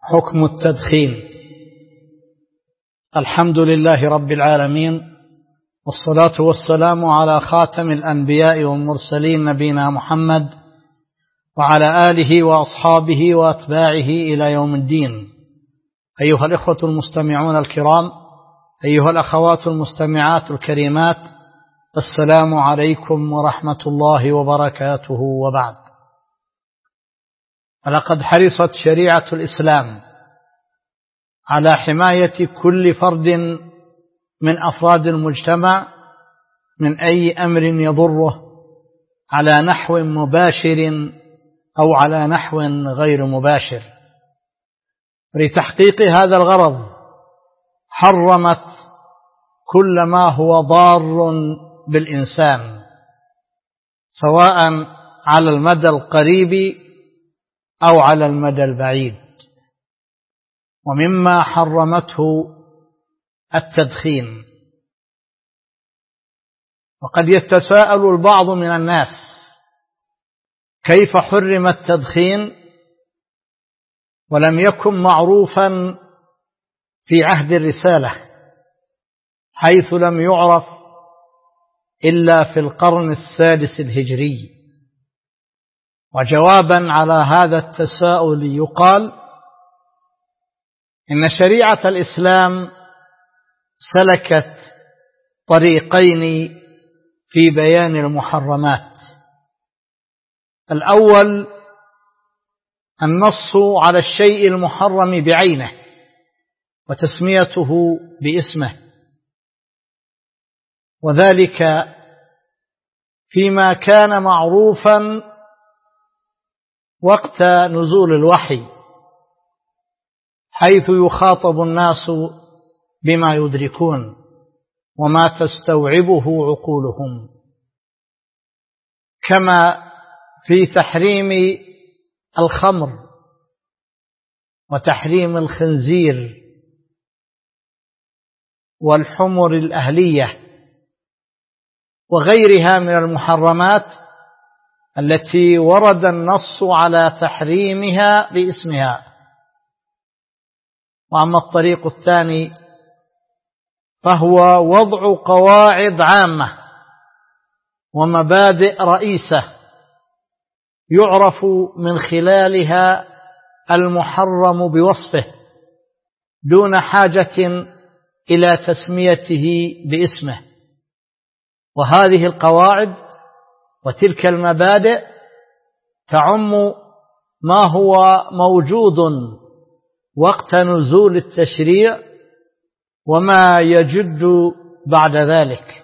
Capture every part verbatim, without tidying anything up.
حكم التدخين. الحمد لله رب العالمين، والصلاة والسلام على خاتم الأنبياء والمرسلين نبينا محمد وعلى آله وأصحابه وأتباعه إلى يوم الدين. أيها الإخوة المستمعون الكرام، أيها الأخوات المستمعات الكريمات، السلام عليكم ورحمة الله وبركاته، وبعد. لقد حرصت شريعة الإسلام على حماية كل فرد من أفراد المجتمع من أي أمر يضره على نحو مباشر أو على نحو غير مباشر. لتحقيق هذا الغرض حرمت كل ما هو ضار بالإنسان، سواء على المدى القريب أو على المدى البعيد. ومما حرمته التدخين. وقد يتساءل البعض من الناس: كيف حرم التدخين ولم يكن معروفا في عهد الرسالة، حيث لم يعرف إلا في القرن السادس الهجري؟ وجوابا على هذا التساؤل يقال: إن شريعة الإسلام سلكت طريقين في بيان المحرمات. الأول النص على الشيء المحرم بعينه وتسميته باسمه، وذلك فيما كان معروفا وقت نزول الوحي، حيث يخاطب الناس بما يدركون وما تستوعبه عقولهم، كما في تحريم الخمر وتحريم الخنزير والحمر الأهلية وغيرها من المحرمات التي ورد النص على تحريمها باسمها. وأما الطريق الثاني فهو وضع قواعد عامة ومبادئ رئيسة يعرف من خلالها المحرم بوصفه دون حاجة إلى تسميته باسمه. وهذه القواعد وتلك المبادئ تعم ما هو موجود وقت نزول التشريع وما يجد بعد ذلك.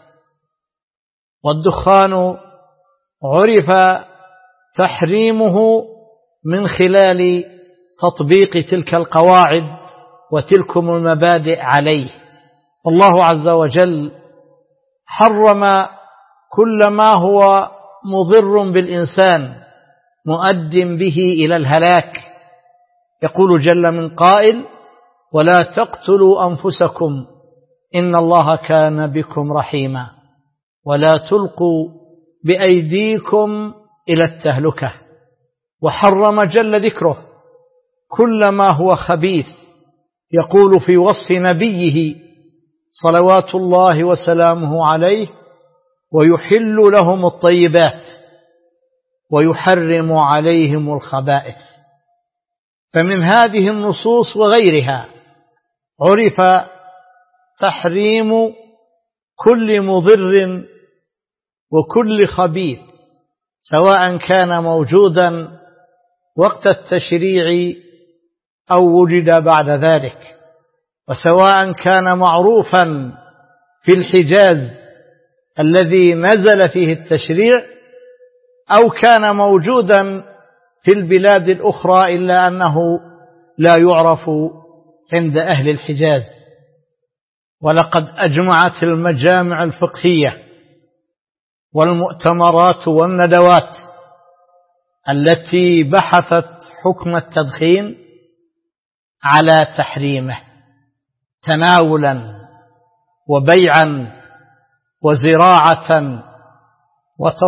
والدخان عرف تحريمه من خلال تطبيق تلك القواعد وتلكم المبادئ عليه. الله عز وجل حرم كل ما هو مضر بالإنسان مؤد به إلى الهلاك. يقول جل من قائل: ولا تقتلوا أنفسكم إن الله كان بكم رحيما ولا تلقوا بأيديكم إلى التهلكة. وحرم جل ذكره كل ما هو خبيث، يقول في وصف نبيه صلوات الله وسلامه عليه: ويحل لهم الطيبات ويحرم عليهم الخبائث. فمن هذه النصوص وغيرها عرف تحريم كل مضر وكل خبيث، سواء كان موجودا وقت التشريع أو وجد بعد ذلك، وسواء كان معروفا في الحجاز الذي نزل فيه التشريع أو كان موجودا في البلاد الأخرى إلا أنه لا يعرف عند أهل الحجاز. ولقد أجمعت المجامع الفقهية والمؤتمرات والندوات التي بحثت حكم التدخين على تحريمه تناولا وبيعا وزراعة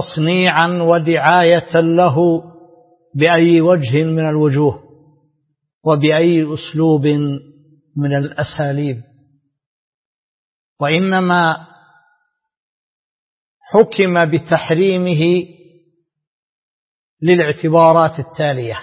وتصنيعا ودعاية له بأي وجه من الوجوه. وبأي أسلوب من الأساليب، وإنما حكم بتحريمه للاعتبارات التالية: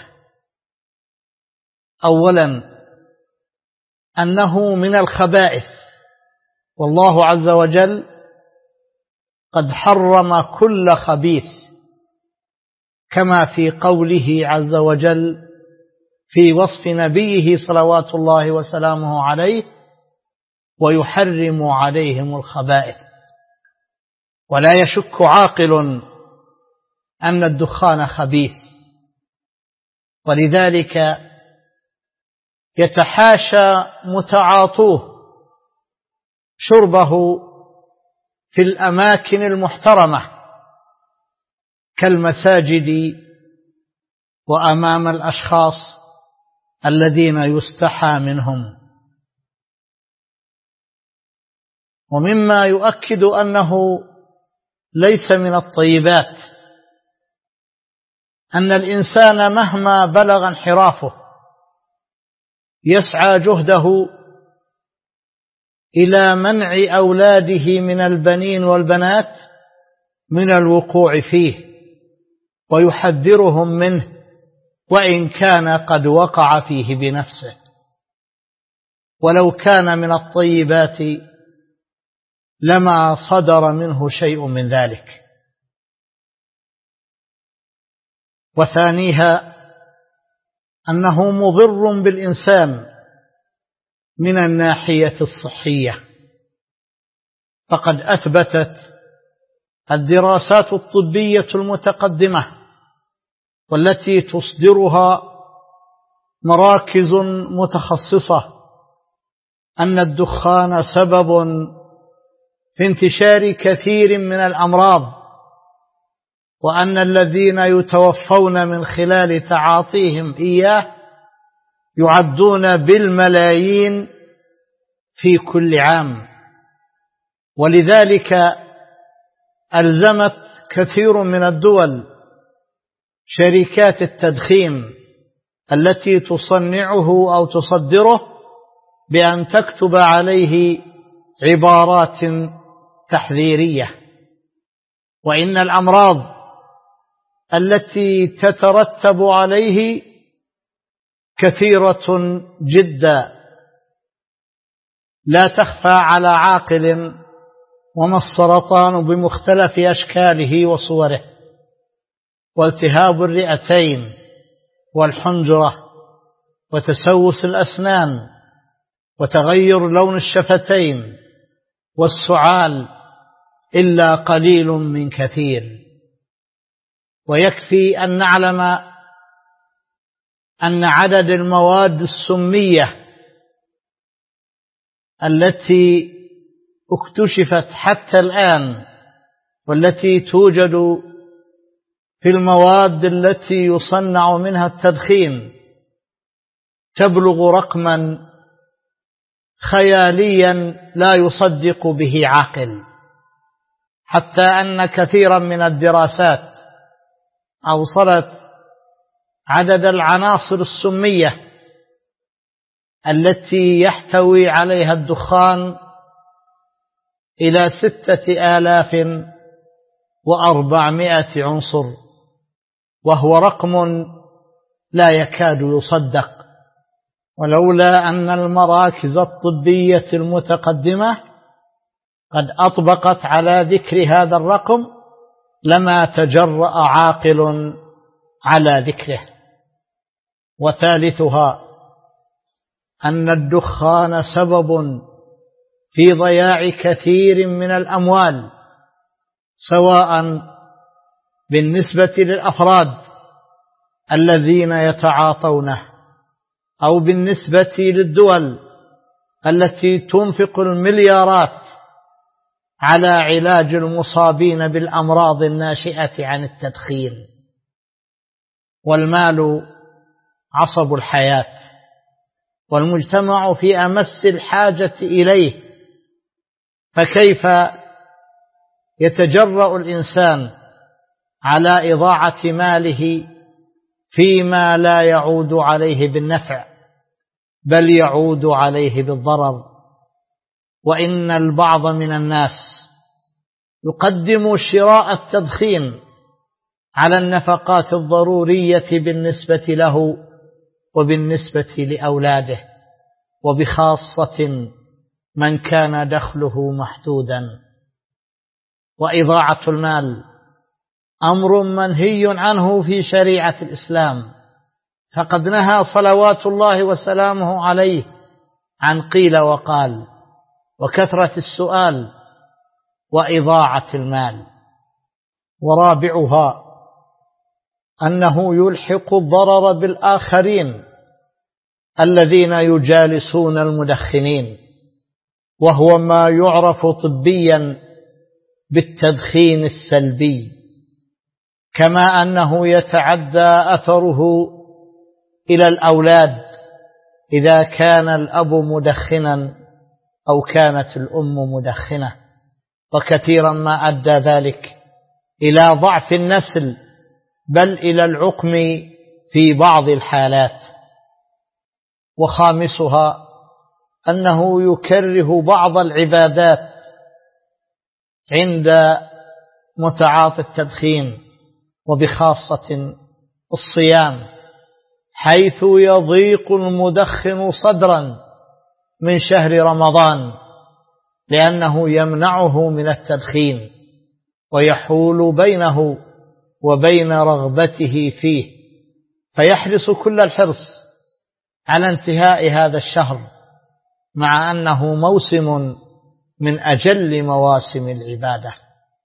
أولا أنه من الخبائث، والله عز وجل قد حرم كل خبيث، كما في قوله عز وجل في وصف نبيه صلوات الله وسلامه عليه: ويحرم عليهم الخبائث. ولا يشك عاقل أن الدخان خبيث، ولذلك يتحاشى متعاطوه شربه في الأماكن المحترمة كالمساجد وأمام الأشخاص الذين يستحى منهم. ومما يؤكد أنه ليس من الطيبات أن الإنسان مهما بلغ انحرافه يسعى جهده إلى منع أولاده من البنين والبنات من الوقوع فيه، ويحذرهم منه وإن كان قد وقع فيه بنفسه، ولو كان من الطيبات لما صدر منه شيء من ذلك. وثانيها أنه مضر بالإنسان من الناحية الصحية، فقد أثبتت الدراسات الطبية المتقدمة والتي تصدرها مراكز متخصصة أن الدخان سبب في انتشار كثير من الأمراض، وأن الذين يتوفون من خلال تعاطيهم إياه يعدون بالملايين في كل عام. ولذلك ألزمت كثير من الدول شركات التدخين التي تصنعه أو تصدره بأن تكتب عليه عبارات تحذيرية. وإن الأمراض التي تترتب عليه كثيرة جدا لا تخفى على عاقل، وما السرطان بمختلف أشكاله وصوره، والتهاب الرئتين والحنجرة وتسوس الأسنان وتغير لون الشفتين والسعال إلا قليل من كثير. ويكفي أن نعلم أن عدد المواد السمية التي اكتشفت حتى الآن والتي توجد في المواد التي يصنع منها التدخين تبلغ رقما خياليا لا يصدق به عاقل، حتى أن كثيرا من الدراسات أوصلت عدد العناصر السمية التي يحتوي عليها الدخان إلى ستة آلاف وأربعمائة عنصر، وهو رقم لا يكاد يصدق. ولولا أن المراكز الطبية المتقدمة قد أطبقت على ذكر هذا الرقم لما تجرأ عاقل على ذكره. وثالثها أن الدخان سبب في ضياع كثير من الأموال، سواء بالنسبة للأفراد الذين يتعاطونه أو بالنسبة للدول التي تنفق المليارات على علاج المصابين بالأمراض الناشئة عن التدخين. والمال عصب الحياة، والمجتمع في أمس الحاجة إليه، فكيف يتجرأ الإنسان على إضاعة ماله فيما لا يعود عليه بالنفع بل يعود عليه بالضرر. وإن البعض من الناس يقدم شراء التدخين على النفقات الضرورية بالنسبة له وبالنسبة لأولاده، وبخاصة من كان دخله محدودا. وإضاعة المال أمر منهي عنه في شريعة الإسلام، فقد نهى صلوات الله وسلامه عليه عن قيل وقال وكثرة السؤال وإضاعة المال. ورابعها أنه يلحق الضرر بالآخرين الذين يجالسون المدخنين، وهو ما يعرف طبيا بالتدخين السلبي، كما أنه يتعدى أثره إلى الأولاد إذا كان الأب مدخنا أو كانت الأم مدخنة، وكثيرا ما أدى ذلك إلى ضعف النسل بل إلى العقم في بعض الحالات. وخامسها أنه يكره بعض العبادات عند متعاطي التدخين، وبخاصة الصيام، حيث يضيق المدخن صدرا من شهر رمضان لأنه يمنعه من التدخين ويحول بينه وبين رغبته فيه، فيحرص كل الحرص على انتهاء هذا الشهر، مع أنه موسم من أجل مواسم العبادة.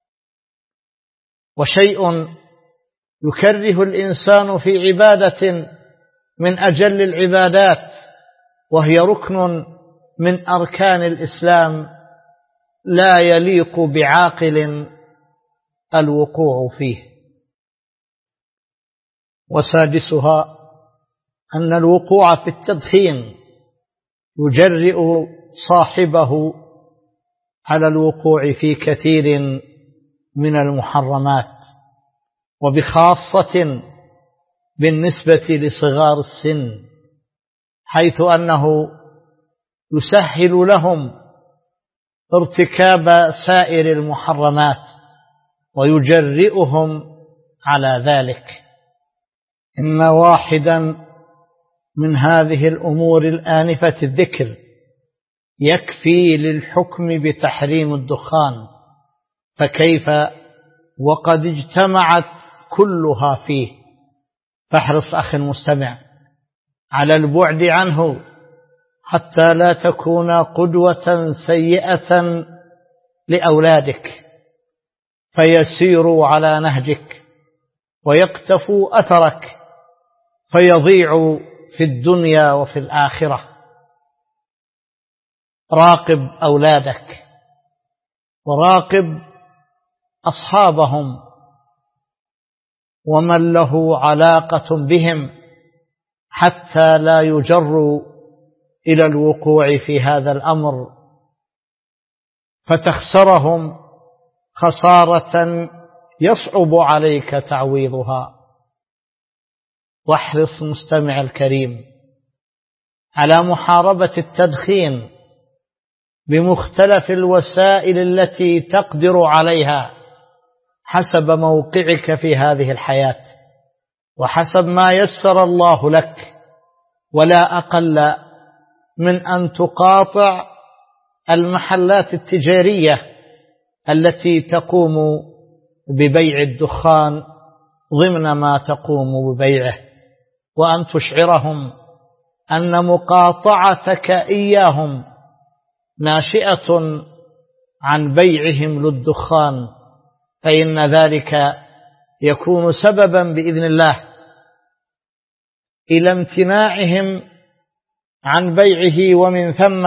وشيء يكره الإنسان في عبادة من أجل العبادات وهي ركن من أركان الإسلام لا يليق بعاقل الوقوع فيه. وسادسها أن الوقوع في التدخين يجرئ صاحبه على الوقوع في كثير من المحرمات، وبخاصة بالنسبة لصغار السن، حيث أنه يسهل لهم ارتكاب سائر المحرمات ويجرئهم على ذلك. إن واحدا من هذه الأمور الآنفة الذكر يكفي للحكم بتحريم الدخان، فكيف وقد اجتمعت كلها فيه؟ فاحرص أخي المستمع على البعد عنه حتى لا تكون قدوة سيئة لأولادك فيسيروا على نهجك ويقتفوا أثرك فيضيعوا في الدنيا وفي الآخرة. راقب أولادك وراقب أصحابهم ومن له علاقة بهم حتى لا يجروا إلى الوقوع في هذا الأمر فتخسرهم خسارة يصعب عليك تعويضها. واحرص مستمع الكريم على محاربة التدخين بمختلف الوسائل التي تقدر عليها حسب موقعك في هذه الحياة وحسب ما يسر الله لك، ولا أقل من أن تقاطع المحلات التجارية التي تقوم ببيع الدخان ضمن ما تقوم ببيعه، وأن تشعرهم أن مقاطعتك إياهم ناشئة عن بيعهم للدخان، فإن ذلك يكون سببا بإذن الله إلى امتناعهم عن بيعه، ومن ثم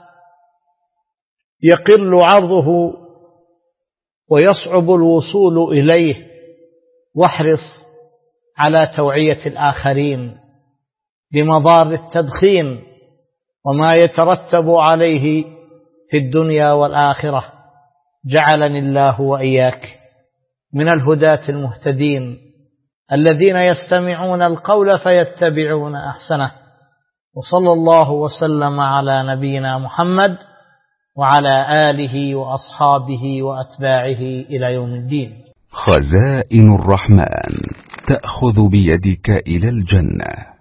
يقل عرضه ويصعب الوصول إليه. واحرص على توعية الآخرين بمضار التدخين وما يترتب عليه في الدنيا والآخرة. جعلني الله وإياك من الهداة المهتدين الذين يستمعون القول فيتبعون أحسنه. وصلى الله وسلم على نبينا محمد وعلى آله وأصحابه وأتباعه إلى يوم الدين. خزائن الرحمن تأخذ بيدك إلى الجنة.